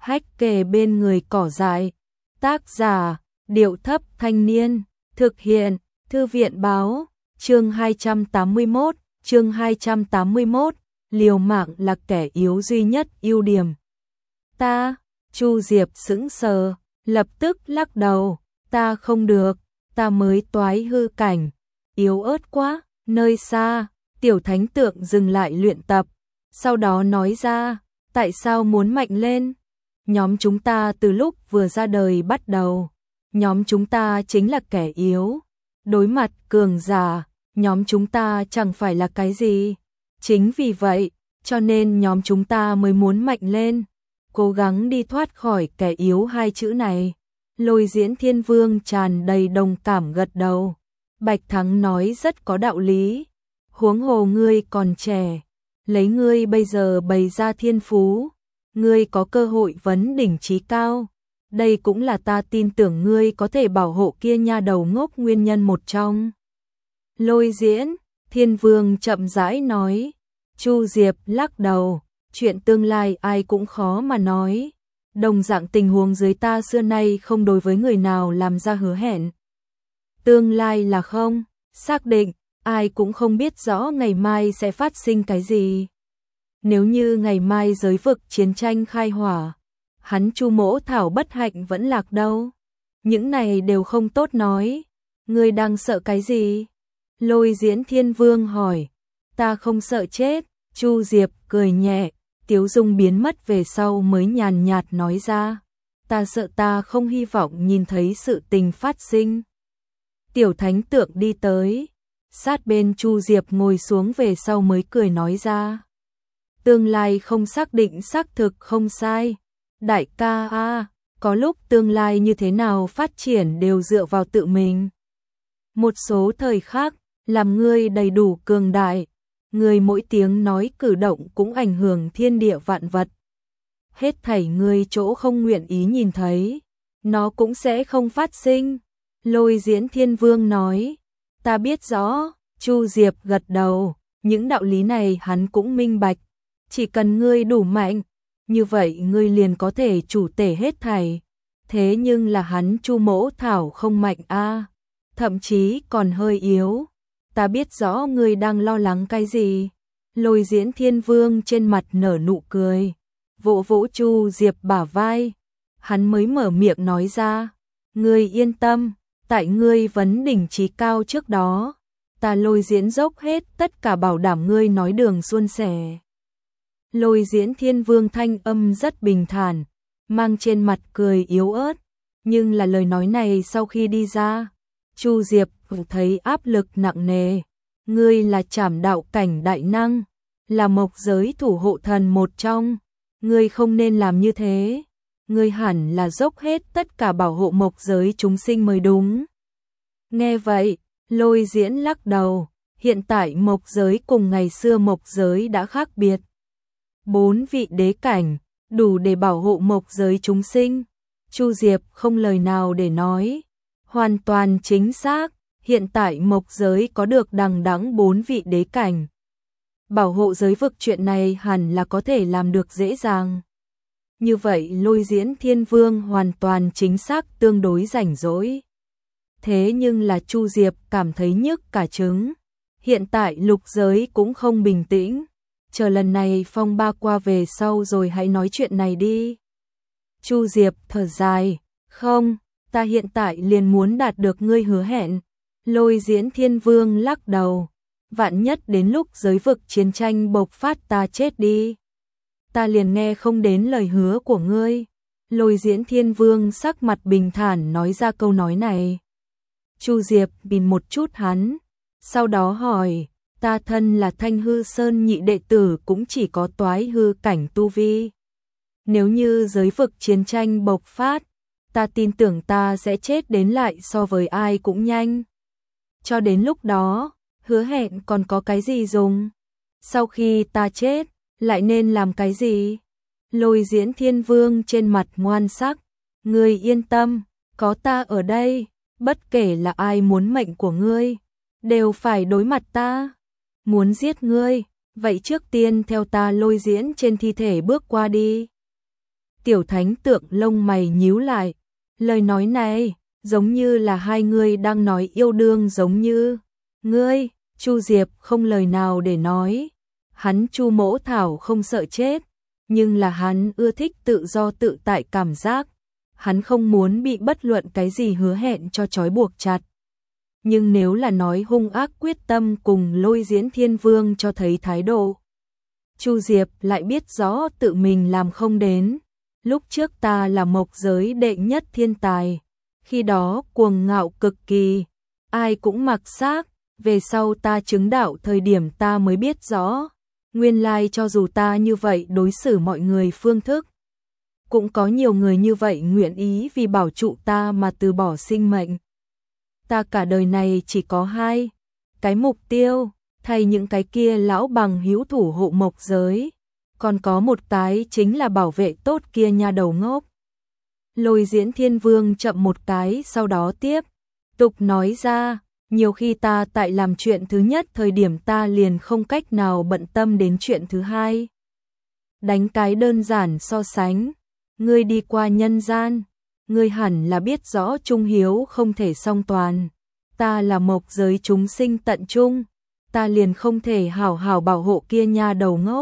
Hách kề bên người cỏ dại. Tác giả, Điệu Thấp Thanh Niên. Thực hiện, Thư viện Báo. Chương 281, liều mạng là kẻ yếu duy nhất ưu điểm. Ta, Chu Diệp sững sờ, lập tức lắc đầu, ta không được, ta mới toái hư cảnh, yếu ớt quá. Nơi xa, Tiểu Thánh Tượng dừng lại luyện tập, sau đó nói ra, tại sao muốn mạnh lên? Nhóm chúng ta từ lúc vừa ra đời bắt đầu, nhóm chúng ta chính là kẻ yếu. Đối mặt cường giả, nhóm chúng ta chẳng phải là cái gì. Chính vì vậy, cho nên nhóm chúng ta mới muốn mạnh lên, cố gắng đi thoát khỏi kẻ yếu hai chữ này. Lôi Diễn Thiên Vương tràn đầy đồng cảm gật đầu. Bạch Thắng nói rất có đạo lý. Huống hồ ngươi còn trẻ, lấy ngươi bây giờ bày ra thiên phú, ngươi có cơ hội vấn đỉnh chí cao. Đây cũng là ta tin tưởng ngươi có thể bảo hộ kia nha đầu ngốc nguyên nhân một trong. Lôi Diễn Thiên Vương chậm rãi nói. Chu Diệp lắc đầu, chuyện tương lai ai cũng khó mà nói. Đồng dạng tình huống dưới ta xưa nay không đối với người nào làm ra hứa hẹn. Tương lai là không xác định, ai cũng không biết rõ ngày mai sẽ phát sinh cái gì. Nếu như ngày mai giới vực chiến tranh khai hỏa, hắn Chu Mỗ Thảo bất hạnh vẫn lạc đâu. Những này đều không tốt nói. Ngươi đang sợ cái gì? Lôi Diễn Thiên Vương hỏi. Ta không sợ chết. Chu Diệp cười nhẹ, tiếu dung biến mất về sau mới nhàn nhạt nói ra. Ta sợ ta không hy vọng nhìn thấy sự tình phát sinh. Tiểu Thánh Tượng đi tới, sát bên Chu Diệp ngồi xuống về sau mới cười nói ra. Tương lai không xác định xác thực không sai. Đại ca a, có lúc tương lai như thế nào phát triển đều dựa vào tự mình. Một số thời khắc, làm ngươi đầy đủ cường đại, ngươi mỗi tiếng nói cử động cũng ảnh hưởng thiên địa vạn vật. Hết thảy ngươi chỗ không nguyện ý nhìn thấy, nó cũng sẽ không phát sinh. Lôi Diễn Thiên Vương nói, ta biết rõ. Chu Diệp gật đầu, những đạo lý này hắn cũng minh bạch. Chỉ cần ngươi đủ mạnh, như vậy ngươi liền có thể chủ tể hết thảy. Thế nhưng là hắn Chu Mỗ Thảo không mạnh a, thậm chí còn hơi yếu. Ta biết rõ ngươi đang lo lắng cái gì. Lôi Diễn Thiên Vương trên mặt nở nụ cười, vỗ vỗ Chu Diệp bả vai. Hắn mới mở miệng nói ra, ngươi yên tâm, tại ngươi vấn đỉnh chí cao trước đó, ta Lôi Diễn dốc hết tất cả bảo đảm ngươi nói đường suôn sẻ. Lôi Diễn Thiên Vương thanh âm rất bình thản, mang trên mặt cười yếu ớt, nhưng là lời nói này sau khi đi ra, Chu Diệp thấy áp lực nặng nề. Ngươi là Trảm Đạo cảnh đại năng, là mộc giới thủ hộ thần một trong, ngươi không nên làm như thế. Ngươi hẳn là dốc hết tất cả bảo hộ mộc giới chúng sinh mới đúng. Nghe vậy, Lôi Diễn lắc đầu, hiện tại mộc giới cùng ngày xưa mộc giới đã khác biệt. 4 vị đế cảnh, đủ để bảo hộ mộc giới chúng sinh. Chu Diệp không lời nào để nói, hoàn toàn chính xác, hiện tại mộc giới có được đằng đẵng 4 vị đế cảnh. Bảo hộ giới vực chuyện này hẳn là có thể làm được dễ dàng. Như vậy Lôi Diễn Thiên Vương hoàn toàn chính xác tương đối rảnh rỗi. Thế nhưng là Chu Diệp cảm thấy nhức cả trứng. Hiện tại lục giới cũng không bình tĩnh. Chờ lần này phong ba qua về sau rồi hãy nói chuyện này đi. Chu Diệp thở dài, không, ta hiện tại liền muốn đạt được ngươi hứa hẹn. Lôi Diễn Thiên Vương lắc đầu, vạn nhất đến lúc giới vực chiến tranh bộc phát ta chết đi, ta liền nghe không đến lời hứa của ngươi. Lôi Diễn Thiên Vương sắc mặt bình thản nói ra câu nói này. Chu Diệp nhìn một chút hắn, sau đó hỏi, ta thân là Thanh Hư Sơn nhị đệ tử cũng chỉ có toái hư cảnh tu vi. Nếu như giới vực chiến tranh bộc phát, ta tin tưởng ta sẽ chết đến lại so với ai cũng nhanh. Cho đến lúc đó, hứa hẹn còn có cái gì dùng? Sau khi ta chết, lại nên làm cái gì? Lôi Diễn Thiên Vương trên mặt ngoan sắc, ngươi yên tâm, có ta ở đây, bất kể là ai muốn mệnh của ngươi, đều phải đối mặt ta. Muốn giết ngươi, vậy trước tiên theo ta Lôi Diễn trên thi thể bước qua đi. Tiểu Thánh Tượng lông mày nhíu lại, lời nói này giống như là hai người đang nói yêu đương giống như. Ngươi, Chu Diệp không lời nào để nói. Hắn Chu Mỗ Thảo không sợ chết, nhưng là hắn ưa thích tự do tự tại cảm giác. Hắn không muốn bị bất luận cái gì hứa hẹn cho trói buộc chặt. Nhưng nếu là nói hung ác quyết tâm cùng Lôi Diễn Thiên Vương cho thấy thái độ, Chu Diệp lại biết rõ tự mình làm không đến. Lúc trước ta là mộc giới đệ nhất thiên tài, khi đó cuồng ngạo cực kỳ, ai cũng mặc xác, về sau ta chứng đạo thời điểm ta mới biết rõ, nguyên lai cho dù ta như vậy đối xử mọi người phương thức, cũng có nhiều người như vậy nguyện ý vì bảo trụ ta mà từ bỏ sinh mệnh. Ta cả đời này chỉ có hai cái mục tiêu, thay những cái kia lão bằng hữu thủ hộ mộc giới, còn có một cái chính là bảo vệ tốt kia nha đầu ngốc. Lôi Diễn Thiên Vương chậm một cái sau đó tiếp tục nói ra, nhiều khi ta tại làm chuyện thứ nhất thời điểm ta liền không cách nào bận tâm đến chuyện thứ hai. Đánh cái đơn giản so sánh, ngươi đi qua nhân gian, ngươi hẳn là biết rõ trung hiếu không thể song toàn, ta là mộc giới chúng sinh tận trung, ta liền không thể hảo hảo bảo hộ kia nha đầu ngốc.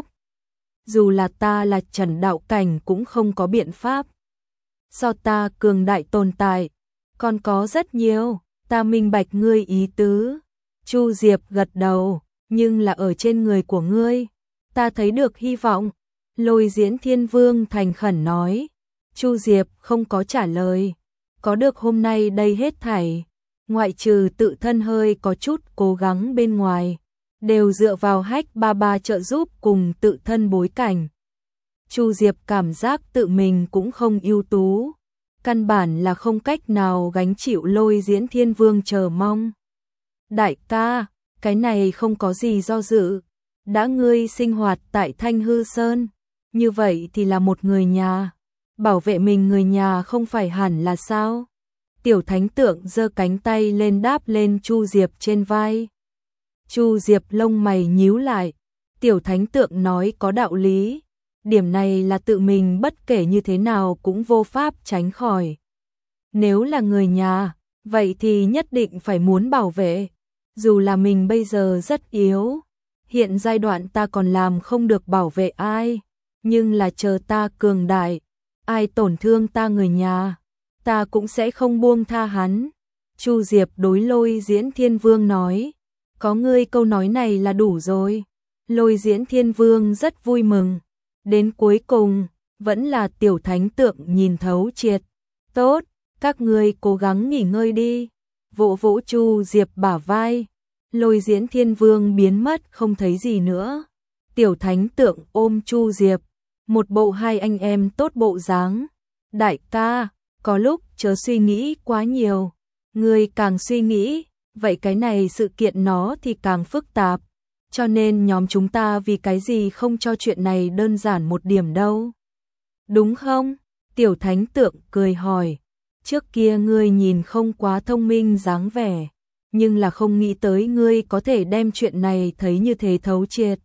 Dù là ta là Trần đạo cảnh cũng không có biện pháp. So ta cường đại tồn tại, còn có rất nhiều, ta minh bạch ngươi ý tứ. Chu Diệp gật đầu, nhưng là ở trên người của ngươi, ta thấy được hy vọng. Lôi Diễn Thiên Vương thành khẩn nói. Chu Diệp không có trả lời. Có được hôm nay đây hết thảy, ngoại trừ tự thân hơi có chút cố gắng bên ngoài, đều dựa vào Hách Ba Ba trợ giúp cùng tự thân bối cảnh. Chu Diệp cảm giác tự mình cũng không ưu tú, căn bản là không cách nào gánh chịu Lôi Diễn Thiên Vương chờ mong. Đại ca, cái này không có gì do dự, đã ngươi sinh hoạt tại Thanh Hư Sơn, như vậy thì là một người nhà, bảo vệ mình người nhà không phải hẳn là sao? Tiểu Thánh Tượng giơ cánh tay lên đáp lên Chu Diệp trên vai. Chu Diệp lông mày nhíu lại, Tiểu Thánh Tượng nói có đạo lý, điểm này là tự mình bất kể như thế nào cũng vô pháp tránh khỏi. Nếu là người nhà, vậy thì nhất định phải muốn bảo vệ, dù là mình bây giờ rất yếu, hiện giai đoạn ta còn làm không được bảo vệ ai, nhưng là chờ ta cường đại, ai tổn thương ta người nhà, ta cũng sẽ không buông tha hắn. Chu Diệp đối Lôi Diễn Thiên Vương nói, có ngươi câu nói này là đủ rồi. Lôi Diễn Thiên Vương rất vui mừng, đến cuối cùng, vẫn là Tiểu Thánh Tượng nhìn thấu triệt. Tốt, các ngươi cố gắng nghỉ ngơi đi. Vỗ vỗ Chu Diệp bả vai, Lôi Diễn Thiên Vương biến mất không thấy gì nữa. Tiểu Thánh Tượng ôm Chu Diệp, một bộ hai anh em tốt bộ dáng. Đại ca, có lúc chớ suy nghĩ quá nhiều, ngươi càng suy nghĩ, vậy cái này sự kiện nó thì càng phức tạp, cho nên nhóm chúng ta vì cái gì không cho chuyện này đơn giản một điểm đâu. Đúng không? Tiểu Thánh Tượng cười hỏi, trước kia ngươi nhìn không quá thông minh dáng vẻ, nhưng là không nghĩ tới ngươi có thể đem chuyện này thấy như thế thấu triệt.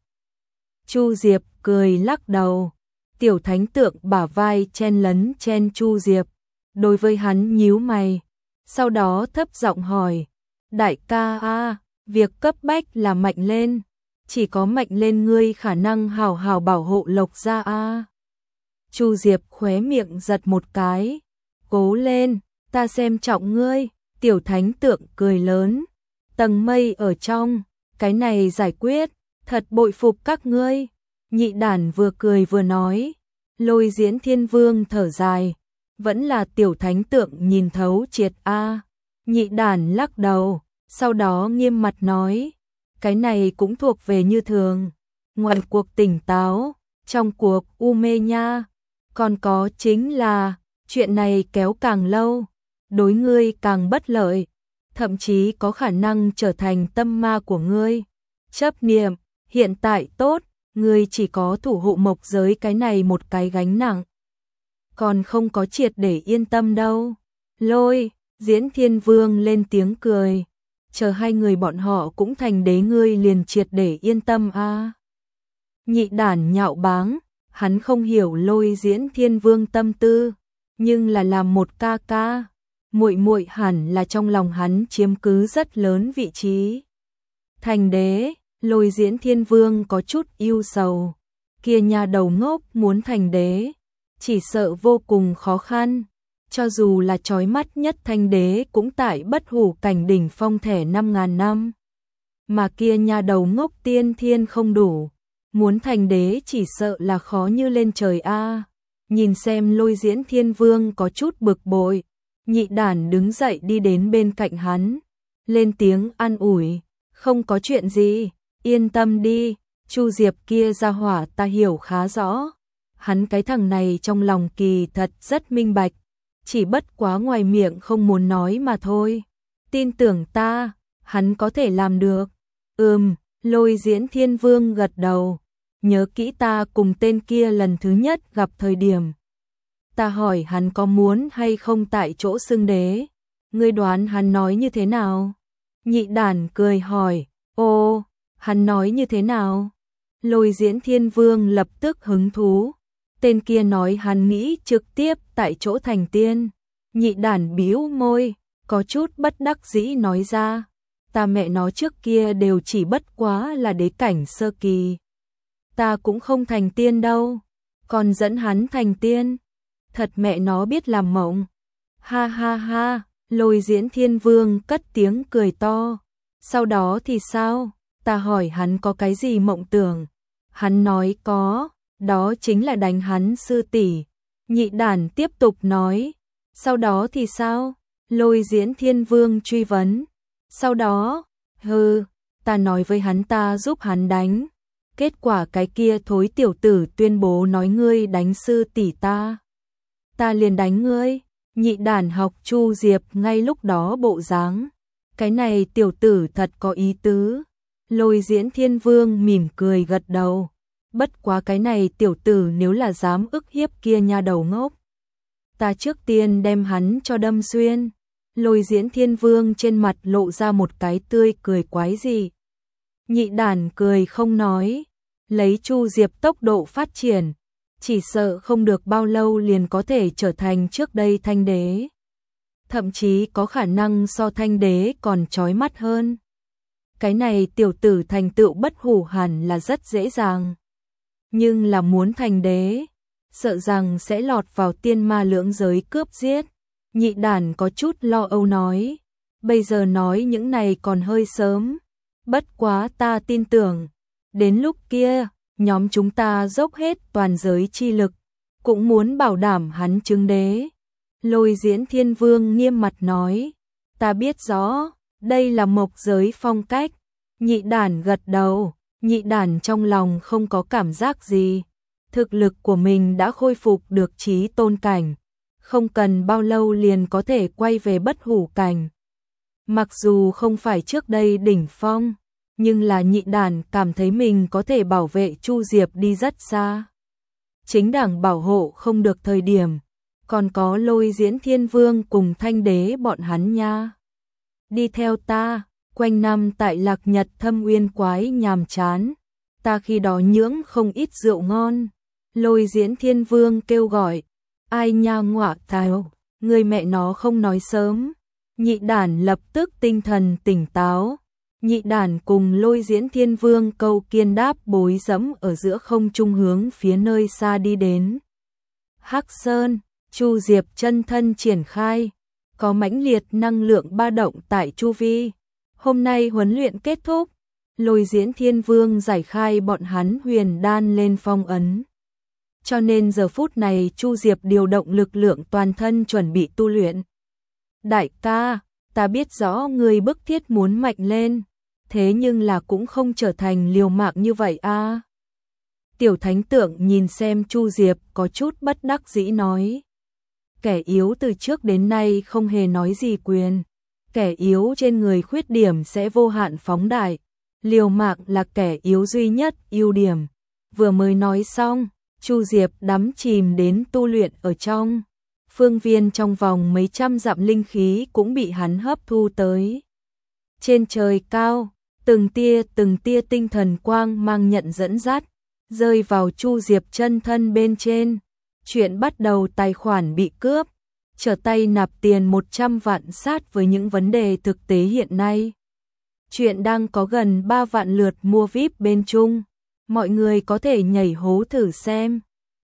Chu Diệp cười lắc đầu, Tiểu Thánh Tượng bả vai chen lấn chen Chu Diệp, đối với hắn nhíu mày, sau đó thấp giọng hỏi, đại ca a, việc cấp bách là mạnh lên, chỉ có mạnh lên ngươi khả năng hảo hảo bảo hộ Lộc gia a. Chu Diệp khóe miệng giật một cái, cố lên, ta xem trọng ngươi. Tiểu Thánh Tượng cười lớn, tầng mây ở trong, cái này giải quyết, thật bội phục các ngươi. Nhị đản vừa cười vừa nói, Lôi Diễn Thiên Vương thở dài, vẫn là Tiểu Thánh Tượng nhìn thấu triệt a. Nhị đản lắc đầu, sau đó nghiêm mặt nói, cái này cũng thuộc về như thường, ngoài cuộc tỉnh táo, trong cuộc u mê nha, còn có chính là, chuyện này kéo càng lâu, đối ngươi càng bất lợi, thậm chí có khả năng trở thành tâm ma của ngươi. Chấp niệm, hiện tại tốt, ngươi chỉ có thủ hộ mộc giới cái này một cái gánh nặng, còn không có triệt để yên tâm đâu. Lôi Diễn Thiên Vương lên tiếng cười, chờ hai người bọn họ cũng thành đế ngươi liền triệt để yên tâm a. Nhị đản nhạo báng, Hắn không hiểu Lôi Diễn Thiên Vương tâm tư, nhưng là làm một ca ca, muội muội hẳn là trong lòng hắn chiếm cứ rất lớn vị trí. Thành đế, Lôi Diễn Thiên Vương có chút ưu sầu, kia nhà đầu ngốc muốn thành đế, chỉ sợ vô cùng khó khăn, cho dù là chói mắt nhất thanh đế cũng tại bất hủ cảnh đỉnh phong thẻ 5.000 năm. Mà kia nhà đầu ngốc tiên thiên không đủ, muốn thành đế chỉ sợ là khó như lên trời a. Nhìn xem Lôi Diễn Thiên Vương có chút bực bội, Nhị Đản đứng dậy đi đến bên cạnh hắn, lên tiếng an ủi, không có chuyện gì, yên tâm đi, Chu Diệp kia ra hỏa ta hiểu khá rõ. Hắn cái thằng này trong lòng kỳ thật rất minh bạch, chỉ bất quá ngoài miệng không muốn nói mà thôi. Tin tưởng ta, hắn có thể làm được. Lôi Diễn Thiên Vương gật đầu, nhớ kỹ ta cùng tên kia lần thứ nhất gặp thời điểm. Ta hỏi hắn có muốn hay không tại chỗ xưng đế, ngươi đoán hắn nói như thế nào? Nhị Đản cười hỏi, ô, hắn nói như thế nào? Lôi Diễn Thiên Vương lập tức hứng thú, tên kia nói hắn nghĩ trực tiếp tại chỗ thành tiên. Nhị Đản bĩu môi, có chút bất đắc dĩ nói ra, ta mẹ nó trước kia đều chỉ bất quá là đế cảnh sơ kỳ. Ta cũng không thành tiên đâu, còn dẫn hắn thành tiên. Thật mẹ nó biết làm mộng. Ha ha ha, Lôi Diễn Thiên Vương cất tiếng cười to. Sau đó thì sao? Ta hỏi hắn có cái gì mộng tưởng. Hắn nói có, đó chính là đánh hắn sư tỷ. Nhị Đản tiếp tục nói. Sau đó thì sao? Lôi Diễn Thiên Vương truy vấn. Sau đó, ta nói với hắn ta giúp hắn đánh. Kết quả cái kia thối tiểu tử tuyên bố nói ngươi đánh sư tỷ ta. Ta liền đánh ngươi. Nhị Đản học Chu Diệp ngay lúc đó bộ dáng. Cái này tiểu tử thật có ý tứ. Lôi Diễn Thiên Vương mỉm cười gật đầu. Bất quá cái này tiểu tử nếu là dám ức hiếp kia nha đầu ngốc, ta trước tiên đem hắn cho đâm xuyên. Lôi Diễn Thiên Vương trên mặt lộ ra một cái tươi cười quái dị. Nhị Đản cười không nói, lấy Chu Diệp tốc độ phát triển, chỉ sợ không được bao lâu liền có thể trở thành trước đây thanh đế. Thậm chí có khả năng so thanh đế còn chói mắt hơn. Cái này tiểu tử thành tựu bất hủ hẳn là rất dễ dàng. Nhưng là muốn thành đế, sợ rằng sẽ lọt vào tiên ma lưỡng giới cướp giết. Nhị Đản có chút lo âu nói, bây giờ nói những này còn hơi sớm. Bất quá ta tin tưởng, đến lúc kia, nhóm chúng ta dốc hết toàn giới chi lực, cũng muốn bảo đảm hắn chứng đế. Lôi Diễn Thiên Vương nghiêm mặt nói, ta biết rõ, đây là mộc giới phong cách. Nhị Đản gật đầu, Nhị Đản trong lòng không có cảm giác gì. Thực lực của mình đã khôi phục được chí tôn cảnh, không cần bao lâu liền có thể quay về bất hủ cảnh. Mặc dù không phải trước đây đỉnh phong, nhưng là Nhị Đản cảm thấy mình có thể bảo vệ Chu Diệp đi rất xa. Chính đảng bảo hộ không được thời điểm, còn có Lôi Diễn Thiên Vương cùng thanh đế bọn hắn nha. Đi theo ta, quanh năm tại Lạc Nhật Thâm Uyên quái nhàm chán, ta khi đó nhưỡng không ít rượu ngon. Lôi Diễn Thiên Vương kêu gọi, ai nha ngọa thảo, người mẹ nó không nói sớm. Nhị Đản lập tức tinh thần tỉnh táo. Nhị Đản cùng Lôi Diễn Thiên Vương câu kiên đáp bối dẫm ở giữa không trung hướng phía nơi xa đi đến. Hắc Sơn, Chu Diệp chân thân triển khai, có mãnh liệt năng lượng ba động tại chu vi. Hôm nay huấn luyện kết thúc, Lôi Diễn Thiên Vương giải khai bọn hắn huyền đan lên phong ấn. Cho nên giờ phút này Chu Diệp điều động lực lượng toàn thân chuẩn bị tu luyện. Đại ca, ta biết rõ người bức thiết muốn mạnh lên, thế nhưng là cũng không trở thành liều mạng như vậy a. Tiểu Thánh Tượng nhìn xem Chu Diệp có chút bất đắc dĩ nói. Kẻ yếu từ trước đến nay không hề nói gì quyền. Kẻ yếu trên người khuyết điểm sẽ vô hạn phóng đại. Liều mạng là kẻ yếu duy nhất ưu điểm. Vừa mới nói xong, Chu Diệp đắm chìm đến tu luyện ở trong. Phương viên trong vòng mấy trăm dặm linh khí cũng bị hắn hấp thu tới. Trên trời cao, từng tia tinh thần quang mang nhận dẫn dắt, rơi vào Chu Diệp chân thân bên trên. Chuyện bắt đầu tài khoản bị cướp, trở tay nạp tiền 100 vạn sát với những vấn đề thực tế hiện nay. Chuyện đang có gần 3 vạn lượt mua VIP bên Trung. Mọi người có thể nhảy hố thử xem.